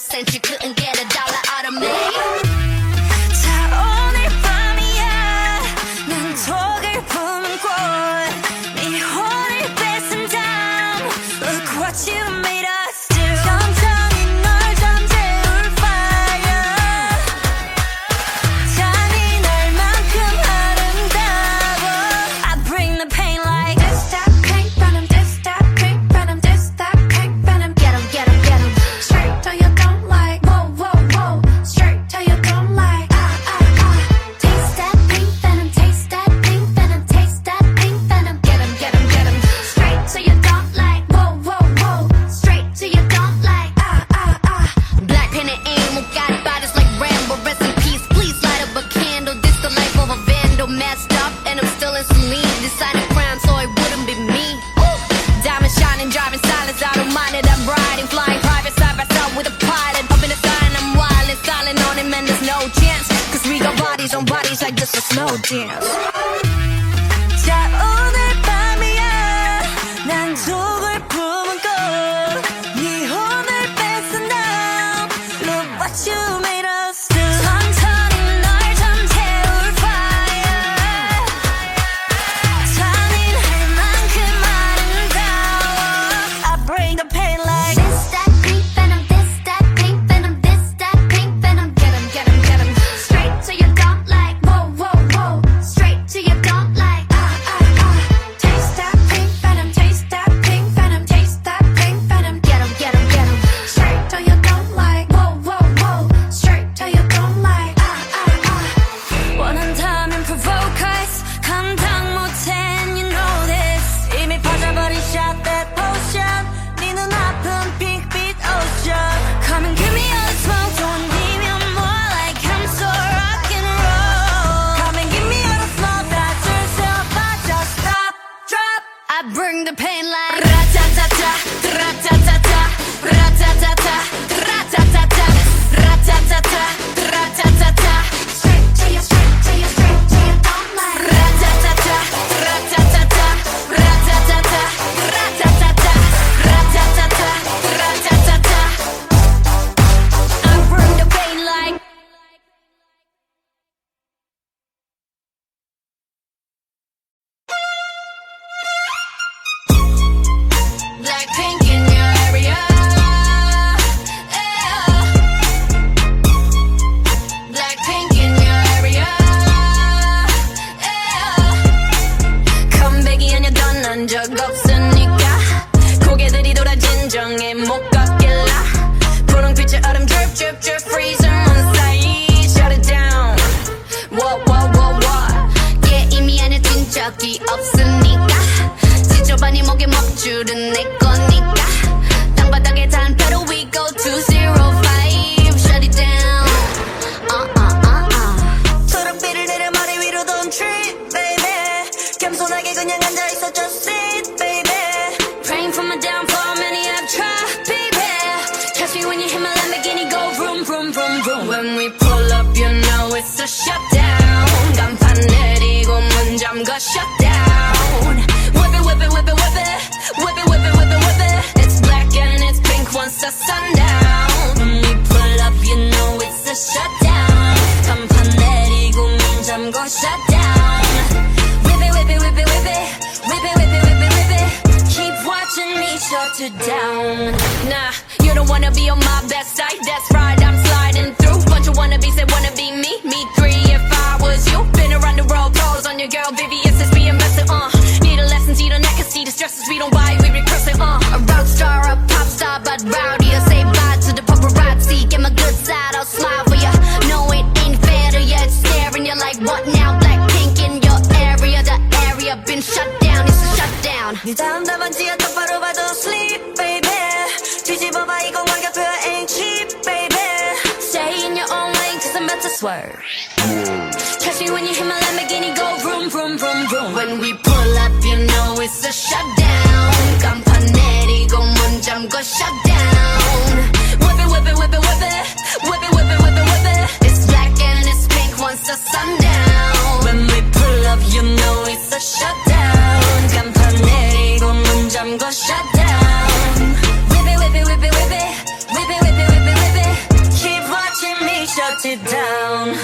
cent you couldn't get a dollar out of me. 자 오늘 밤이야 난 독을 품은 꽃네 혼을 뺏은 다음 Look what you made us do 천천히 널 잠재울 fire 잔인할만큼 아름다워 I bring the pain like This that pink venom, this that pink venom, this that pink venom. Get 'em, get 'em, get 'em. Straight till you don't like. Whoa, whoa, whoa. Straight till you don't like. Taste that pink venom, taste that pink venom, taste that pink venom. Get 'em, get 'em, get 'em. Straight till you don't like. Whoa, whoa, whoa. Straight till you don't like. Black pen and ink, got bodies like Rambo. Rest in peace, please light up a candle. This the life of a vandal, messed up, and I'm still in saline. Decided crime, so it wouldn't be me. Ooh. Diamond shining, driving silence, I don't mind it. I'm riding, flying private side by side with a pilot. Up in the sky and I'm wild and styling on him, and there's no chance. Cause we got bodies on bodies like just a slow dance. 자 오늘 밤이야 난 독을 품은 꽃네 혼을 뺏은 다음 Look what you made us do 천천히 널 잠재울 fire 잔인할 만큼 아름다워 I bring the pain like This that pink venom, this that pink venom, this that pink venom. Get 'em, get 'em, get 'em. Straight till you don't like. Whoa, whoa, whoa. Straight till you don't like. Taste that pink venom, taste that pink venom, taste that pink venom. Get 'em, get 'em, get 'em. Straight till you don't like. Whoa, whoa, whoa. Straight till you don't like. 원한다면 provoke us 감당 못해 and you know this 이미 퍼져버린 shot that potion 네 눈아픈 핑크빛 ocean Come and give me all the smoke don't need me more like I'm so rock and roll Come and give me all the smoke that turns up I just stop drop I bring the pain like Ra-ta-ta-ta ra-ta-ta-ta ra-ta-ta-ta ra-ta-ta-ta ra-ta-ta-ta ra-ta-ta-ta Straight till you, straight till you, straight till you don't like. Ra-ta-ta-ta, ra-ta-ta-ta, ra-ta-ta-ta, ra-ta-ta-ta, ra-ta-ta-ta, ra-ta-ta-ta. I bring the pain like Blackpink in your area. Blackpink in your area. 컴백이 아니야 떠난 적 없으니까 고개들이 돌아 진정해 못 걷길라 분홍빛의 얼음 drip drip drip freezer on side shut it down Whoa whoa whoa whoa 게임이 아니야 뛴 적이 없으니까 지저분이 목에 먹줄은 내 거니까 땅바닥에 단패로 we go 205 shut it down 초록빛을 내려 머리 위로 don't trip baby 겸손하게 그냥 앉아있어 just sit baby Praying for my downfall many have tried baby Catch me when you hit my Lamborghini go vroom vroom vroom vroom When we pull up you know it's a shutdown 간판 내리고 문 잠가 shutdown Whip it whip it whip it whip it Whip it whip it whip it whip it It's black and it's pink once the sundown When we pull up you know it's a shutdown 간판 내리고 문 잠궈 shutdown Whip it whip it whip it whip it Whip it whip it whip it whip it Keep watching me shut it down Nah, you don't wanna be on my best side That's right, I'm sliding through Bunch of wannabes that wanna be me Me three if I was you Been around the world, pose on your girl VVS is being messy, Need a lesson, see the neck and see the stresses We don't buy, we recurse it, A rock star, a pop star, but rowdy I say bye to the paparazzi Get my good side, I'll smile for ya No, it ain't fair to ya It's staring you like what now? Blackpink in your area The area been shut down, it's a shutdown 네 다음 답안지야 똑바로 봐도 sleep baby 뒤집어봐 이건 가격표야 ain't cheap baby Stay in your own lane cause I'm about to swerve Catch me when you hit my Lamborghini go vroom vroom vroom vroom When we pull up you know it's a shutdown 간판 내리고 문 잠궈 shutdown Whip it whip it whip it whip it Whip it whip it whip it whip it It's black and it's pink once the sundown When we pull up you know it's a shutdown 간판 내리고 문 잠궈 shutdown Whip it whip it whip it whip it Whip it whip it whip it whip it shut it down.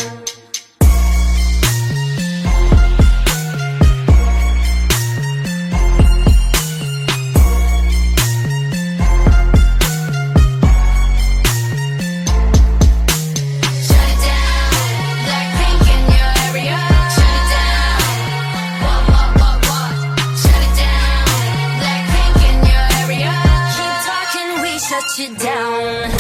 Shut you down.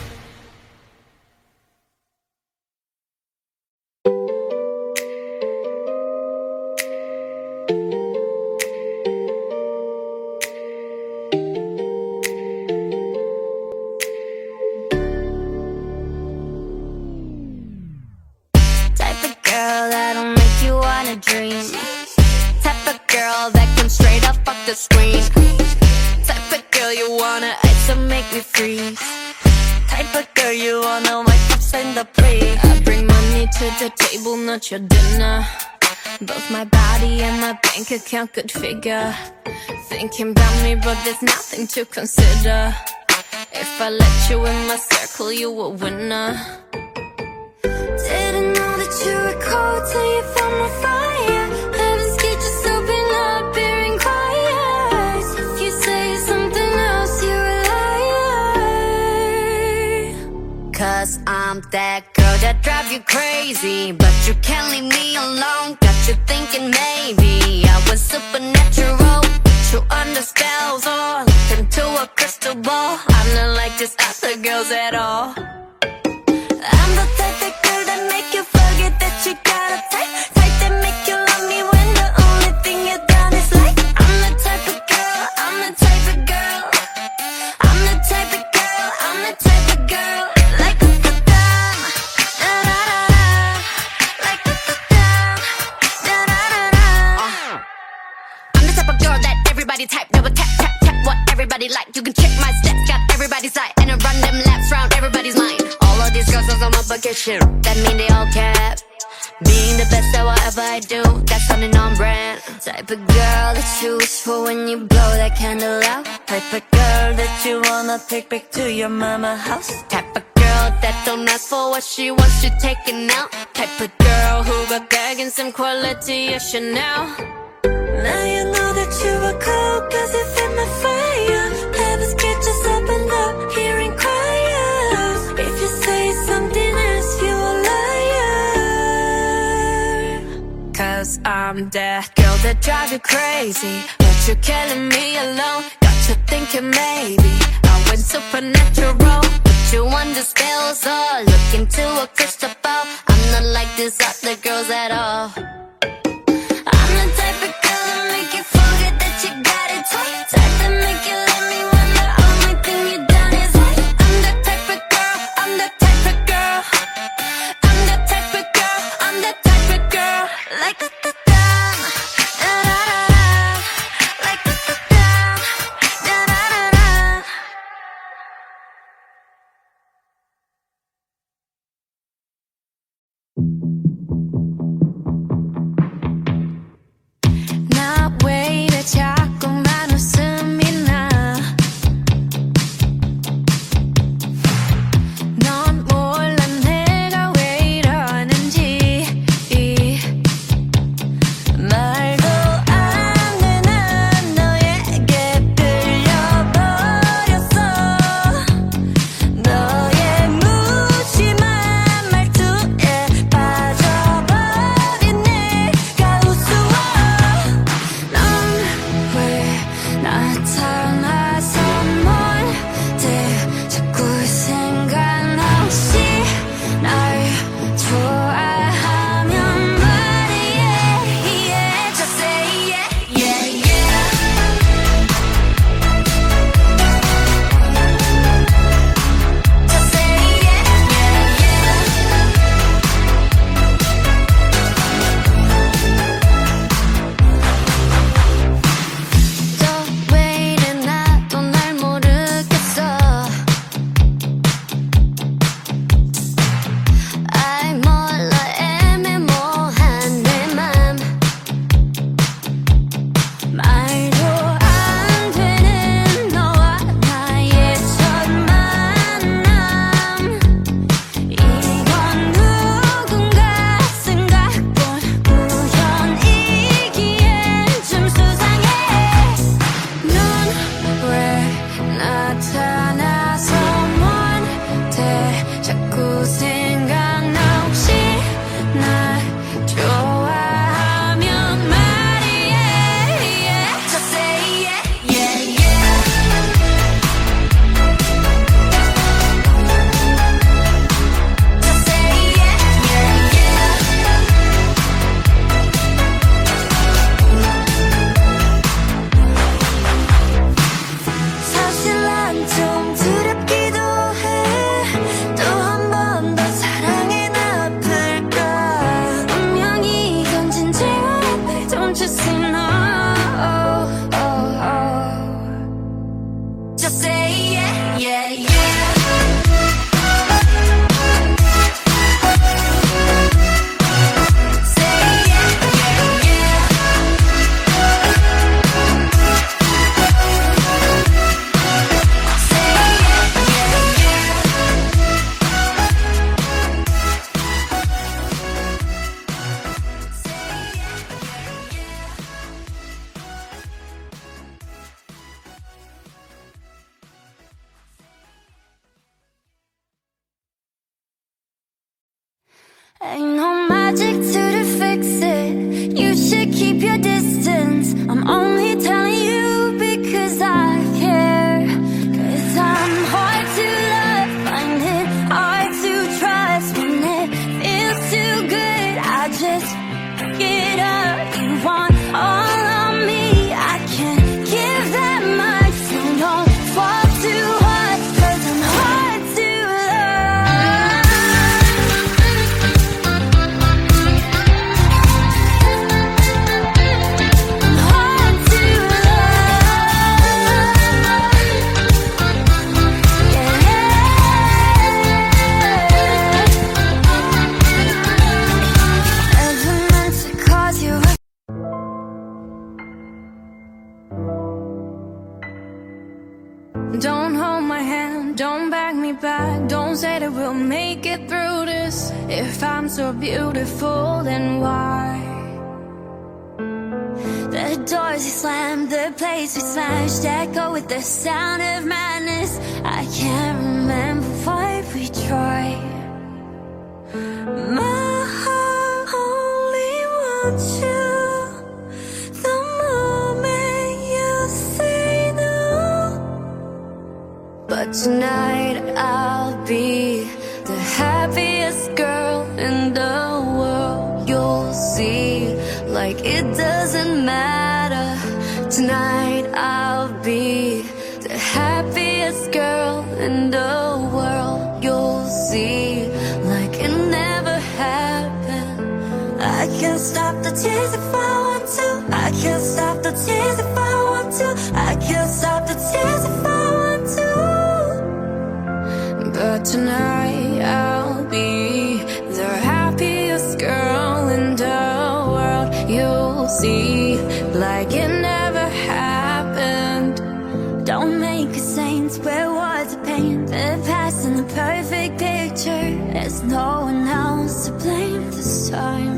Type of girl that'll make you wanna dream. Type of girl that can straight up fuck the screen. Type of girl you wanna ice and make me freeze. Type of girl you wanna wake up in the plate. I bring money to the table, not your dinner. Both my body and my bank account could figure. Thinking about me, but there's nothing to consider. If I let you in my circle, you a winner. Didn't know that you were cold till you found my fire. Heaven's gate just open up, bearing quiet. If you say something else, you're a liar. Cause I'm that girl that drive you crazy, but you can't leave me alone. Got you thinking maybe I was supernatural. Put you under spells or look into a crystal ball. I'm not like these other girls at all. I'm the type of girl that make you forget that you got a type. Type that make you love me when the only thing you done is like. I'm the type of girl, I'm the type of girl. I'm the type of girl, I'm the type of girl. Like da da da, da da da, like da da da, da da da. I'm the type of girl that everybody type, never tap tap tap what everybody like. You can check my stats, got everybody's side, and I run them laps round everybody's mind. All of these girls on my bucket shit, that mean they all cap. Being the best at whatever I do, that's something on brand. Type of girl that you wish for when you blow that candle out. Type of girl that you wanna take back to your mama house. Type of girl that don't ask for what she wants, you taking out. Type of girl who got bag and some quality of Chanel. Now you know that you were cold cause you fit my fire. Heaven's gate just opened up, hearing choirs. If you say something else, you a liar. Cause I'm that girl that drive you crazy, but you're killing me alone. Got you thinking maybe I went supernatural. Put you under spells or look into a crystal ball. I'm not like these other girls at all. I'm the type of girl that make you forget that you got it tight. Type that make you love me when the only thing you done is like. I'm the type of girl, I'm the type of girl. I'm the type of girl, I'm the type of girl. Like da da da, da da da, like da da da, da da da. Ain't no magic to fix it. You should keep your distance. I'm only telling you because I care. 'Cause I'm hard to love, find it hard to trust. When it feels too good, I just get up. You want all of me, I can't give that much. So don't fall too hard, 'cause I'm hard to love. I'm hard to love. Yeah. Never meant to cause you. Don't hold my hand, don't bag me back. Don't say that we'll make it through this. If I'm so beautiful, then why? The doors you slammed, the place we smashed, echo with the sound of madness. I can't remember why we tried. My heart only wants you. The moment you say no. But tonight I'll be the happiest girl in the world. You'll see, like it doesn't matter. Tonight I'll be the happiest girl in the world. You'll see, like it never happened. I can stop the tears if I want to. I can stop the tears if I want to. I can stop the tears if I want to. But tonight I'll be the happiest girl in the world. You'll see, like it never happened. Don't make a saint where words are pain. The past and the perfect picture. There's no one else to blame this time.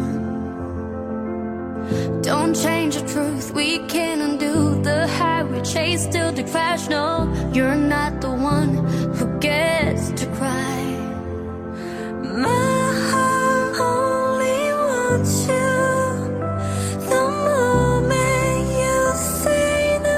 Don't change the truth, we can't undo the high we chase till the crash. No, you're not the one who gets to cry. My heart only wants you. The moment you say no.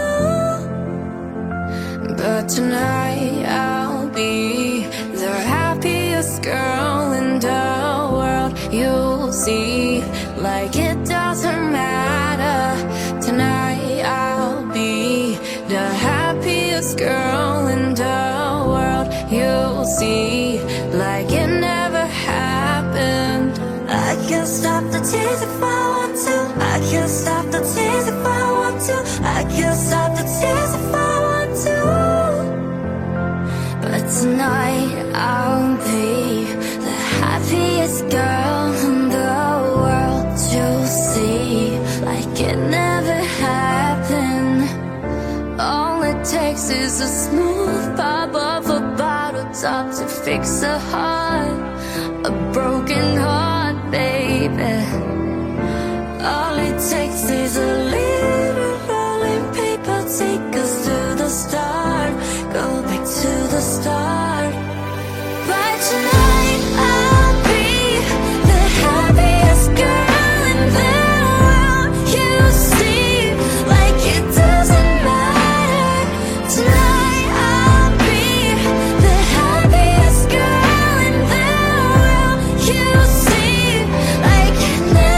But tonight I'll be the happiest girl in the world. You'll see, like it doesn't matter. Tonight I'll be the happiest girl in the world. You'll see, like it never happened. I can stop the tears if I want to. I can stop the tears if I want to. I can stop the tears if I want to. But tonight I'll be the happiest girl in the world. You'll see, like it never happened. All it takes is a smooth pop of a bottle top to fix a heart, a broken heart, baby. All it takes is a little rolling paper. Take us to the start, go back to the start. But tonight I'll be the happiest girl in the world. You see, like it doesn't matter. Tonight I'll be the happiest girl in the world. You see, like it never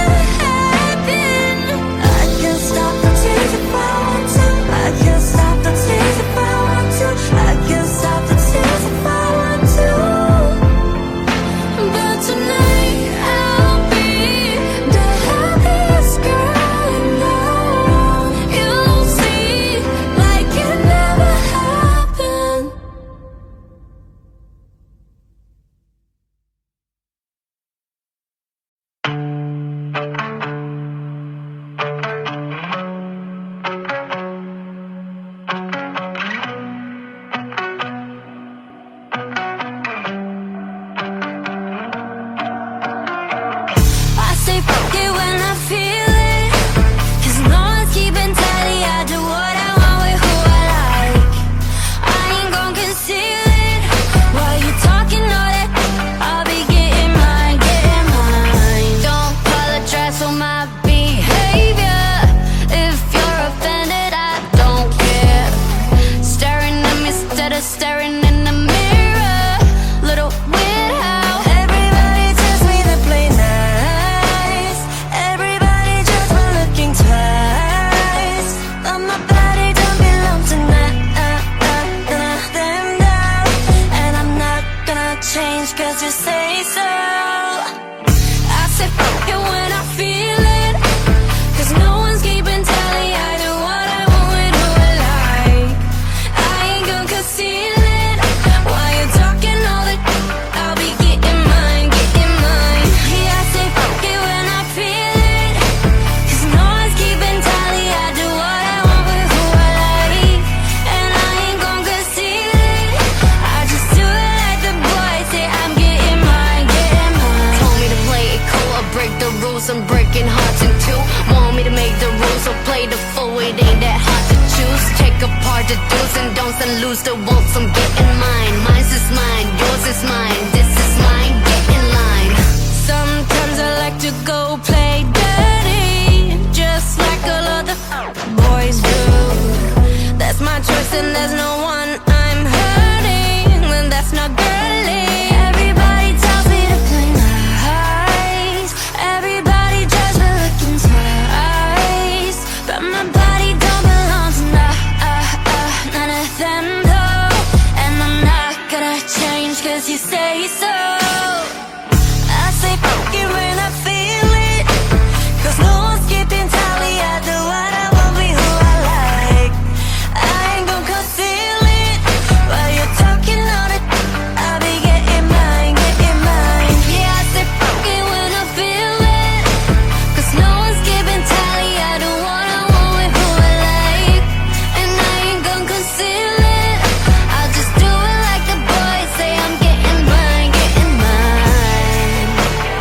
change cause you say so. I said fuck it when I feel it, cause no one's keeping tally. I do what I want with who I like. I ain't gonna conceal it. While you're talking all the I'll be getting mine, getting mine. Yeah, I say fuck it when I feel it, cause no one's keeping tally. I do what I want with who I like, and I ain't gonna conceal it. I just do it like the boys say. I'm getting mine, getting mine. Told me to play it cool or break the rules. I'm breaking hearts in two. Want me to make the rules or play the fool. It ain't that hard to choose. Take apart the do's and don'ts and lose the won'ts. I'm getting mine. Mine's is mine, yours is mine. This is mine, get in line. Sometimes I like to go play dirty, just like all other boys do. That's my choice and there's no one I'm hurting, and that's not girly. Everybody tells me to play nice. Everybody judges me looking twice, but my body don't belong to none of them though. And I'm not gonna change cause you say so. I say fuck it when I feel it, cause no one's keeping tally. I do what I want with who I like. I ain't gon' conceal it. While you're talking all the I'll be getting mine, getting mine. Yeah, I say fuck it when I feel it, cause no one's keeping tally. I do what I want with who I like, and I ain't gon' conceal it. I'll just do it like the boys say. I'm getting mine, getting mine.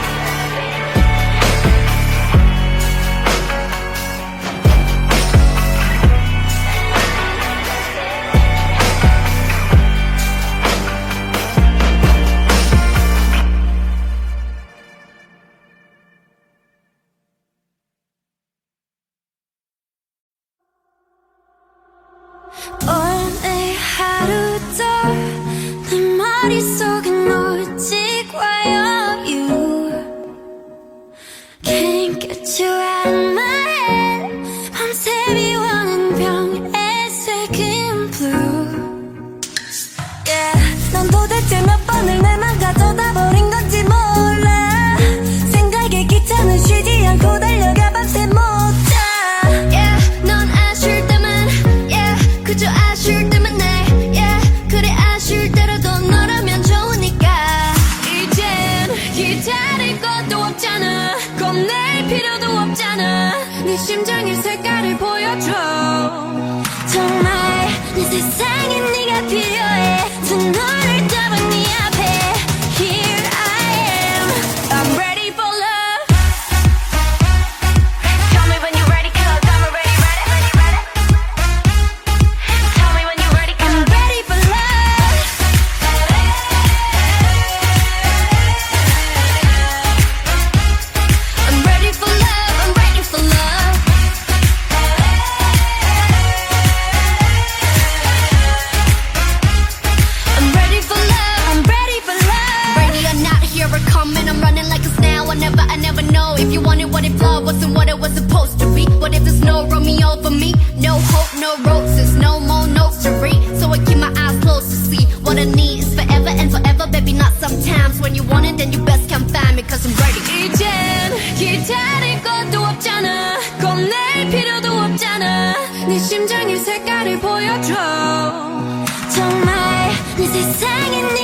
오늘 하루도 내 머릿속은 오직 와요. You can't get you out of my head. 밤새 비워낸 병에 새긴 blue. Yeah, 넌 도대체 몇 번을 내 맘 가져다 버린 건지 몰라. 생각에 기차는 쉬지 않고 달려가 밤새 못 자. Yeah, 넌 아쉬울 때만, yeah, 그저 아쉬울 때만 내, yeah, 그래 아쉬울 때라도 너라면 좋으니까. 이젠 기다릴 것도 없잖아. 겁낼 필요도 없잖아. 네 심장의 색깔을 보여줘. 정말 내 세상에 네가 필요해. 두 눈을 떠본 네 앞에 Here I am. I'm ready for love. Tell me when you're ready, cause I'm already ready. Tell me when you're ready, cause I'm ready for love. I'm ready for love, I'm ready for love. I'm ready for love, I'm ready for love. Ready or not, here I come and I'm running like a snail. I never know if you wanted what it flowed wasn't what it was supposed to be. What if there's no Romeo for me? No hope, no roses, no more notes to read. So I keep my eyes closed to see what I need is forever and forever, baby, not sometimes. When you want it, then you best come find me, cause I'm ready. 이젠 기다릴 것도 없잖아. 겁낼 필요도 없잖아. 네 심장의 색깔을 보여줘. 정말 내 세상에